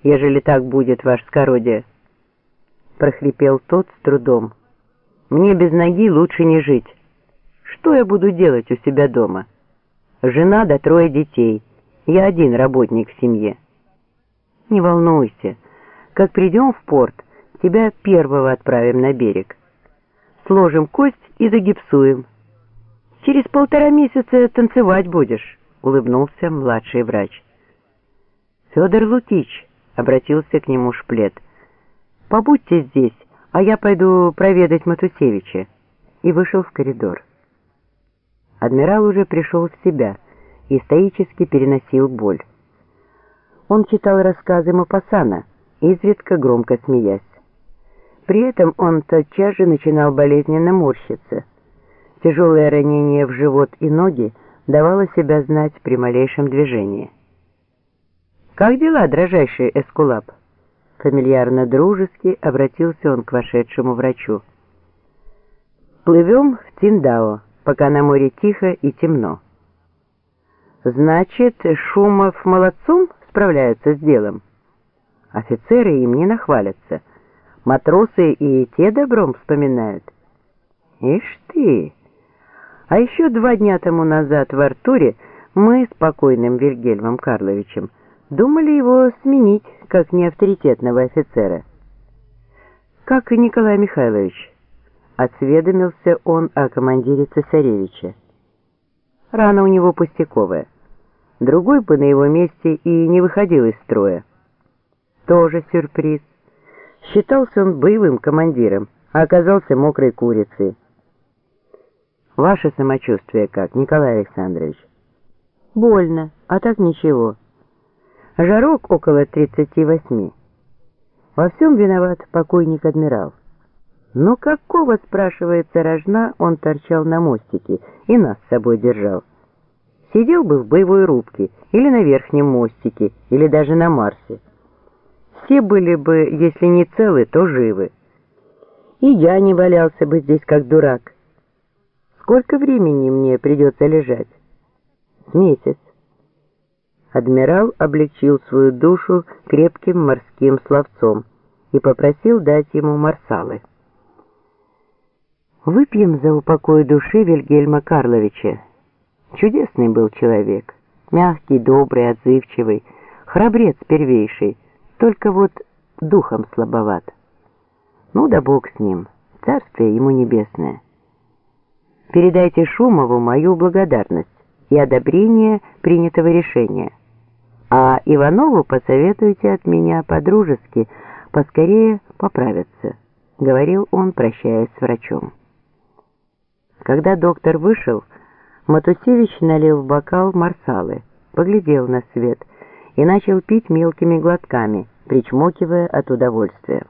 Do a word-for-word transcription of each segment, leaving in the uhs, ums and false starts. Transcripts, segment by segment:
ежели так будет, ваше скородие», — прохрипел тот с трудом. «Мне без ноги лучше не жить. Что я буду делать у себя дома? Жена да трое детей. Я один работник в семье». «Не волнуйся. Как придем в порт, тебя первого отправим на берег. Сложим кость и загипсуем. Через полтора месяца танцевать будешь», — улыбнулся младший врач. «Федор Лукич», — обратился к нему Шплет, — «побудьте здесь, а я пойду проведать Матусевича», и вышел в коридор. Адмирал уже пришел в себя и стоически переносил боль. Он читал рассказы Мопассана, изредка громко смеясь. При этом он тотчас же начинал болезненно морщиться. Тяжелое ранение в живот и ноги давало себя знать при малейшем движении. «Как дела, дрожайший Эскулап?» Фамильярно-дружески обратился он к вошедшему врачу. «Плывем в Циндао, пока на море тихо и темно». «Значит, Шумов молодцом справляется с делом? Офицеры им не нахвалятся, матросы и те добром вспоминают». «Ишь ты! А еще два дня тому назад в Артуре мы с покойным Вильгельмом Карловичем думали его сменить как неавторитетного офицера». «Как и Николай Михайлович», — осведомился он о командире цесаревича. «Рана у него пустяковая. Другой бы на его месте и не выходил из строя». Тоже сюрприз. Считался он боевым командиром, а оказался мокрой курицей. «Ваше самочувствие как, Николай Александрович?» «Больно, а так ничего. Жарок около тридцати восьми. Во всем виноват покойник-адмирал. Но какого, спрашивается, рожна он торчал на мостике и нас с собой держал? Сидел бы в боевой рубке или на верхнем мостике, или даже на Марсе. Все были бы, если не целы, то живы. И я не валялся бы здесь как дурак. Сколько времени мне придется лежать? Месяц». Адмирал облегчил свою душу крепким морским словцом и попросил дать ему марсалы. «Выпьем за упокой души Вильгельма Карловича. Чудесный был человек, мягкий, добрый, отзывчивый, храбрец первейший, только вот духом слабоват. Ну да бог с ним, царствие ему небесное. Передайте Шумову мою благодарность и одобрение принятого решения. А Иванову посоветуйте от меня по-дружески поскорее поправиться», — говорил он, прощаясь с врачом. Когда доктор вышел, Матусевич налил в бокал марсалы, поглядел на свет и начал пить мелкими глотками, причмокивая от удовольствия.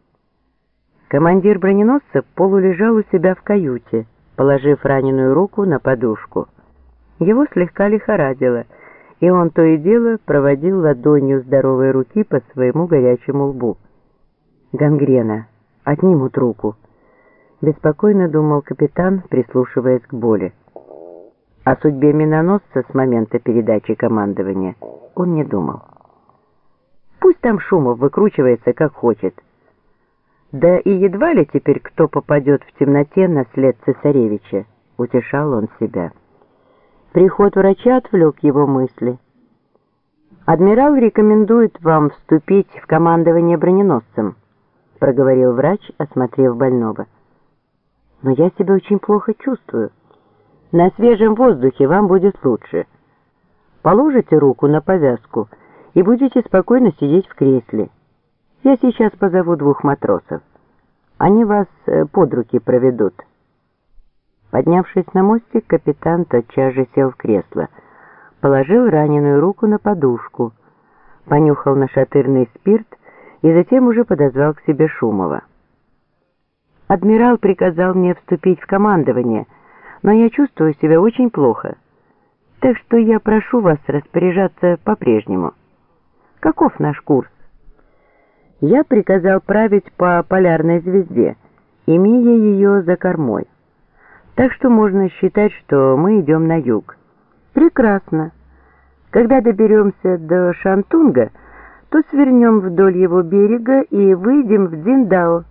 Командир броненосца полулежал у себя в каюте, положив раненую руку на подушку. Его слегка лихорадило, и он то и дело проводил ладонью здоровой руки по своему горячему лбу. «Гангрена, отнимут руку», — беспокойно думал капитан, прислушиваясь к боли. О судьбе миноносца с момента передачи командования он не думал. Пусть там Шумов выкручивается как хочет. Да и едва ли теперь кто попадет в темноте на след цесаревича, утешал он себя. Приход врача отвлек его мысли. «Адмирал рекомендует вам вступить в командование броненосцем», — проговорил врач, осмотрев больного. «Но я себя очень плохо чувствую. На свежем воздухе вам будет лучше. Положите руку на повязку и будете спокойно сидеть в кресле. Я сейчас позову двух матросов. Они вас под руки проведут». Поднявшись на мостик, капитан тотчас же сел в кресло, положил раненую руку на подушку, понюхал нашатырный спирт и затем уже подозвал к себе Шумова. «Адмирал приказал мне вступить в командование, но я чувствую себя очень плохо, так что я прошу вас распоряжаться по-прежнему. Каков наш курс?» Я приказал править по полярной звезде, имея ее за кормой. Так что можно считать, что мы идем на юг. Прекрасно. Когда доберемся до Шантунга, то свернем вдоль его берега и выйдем в Цзиндао.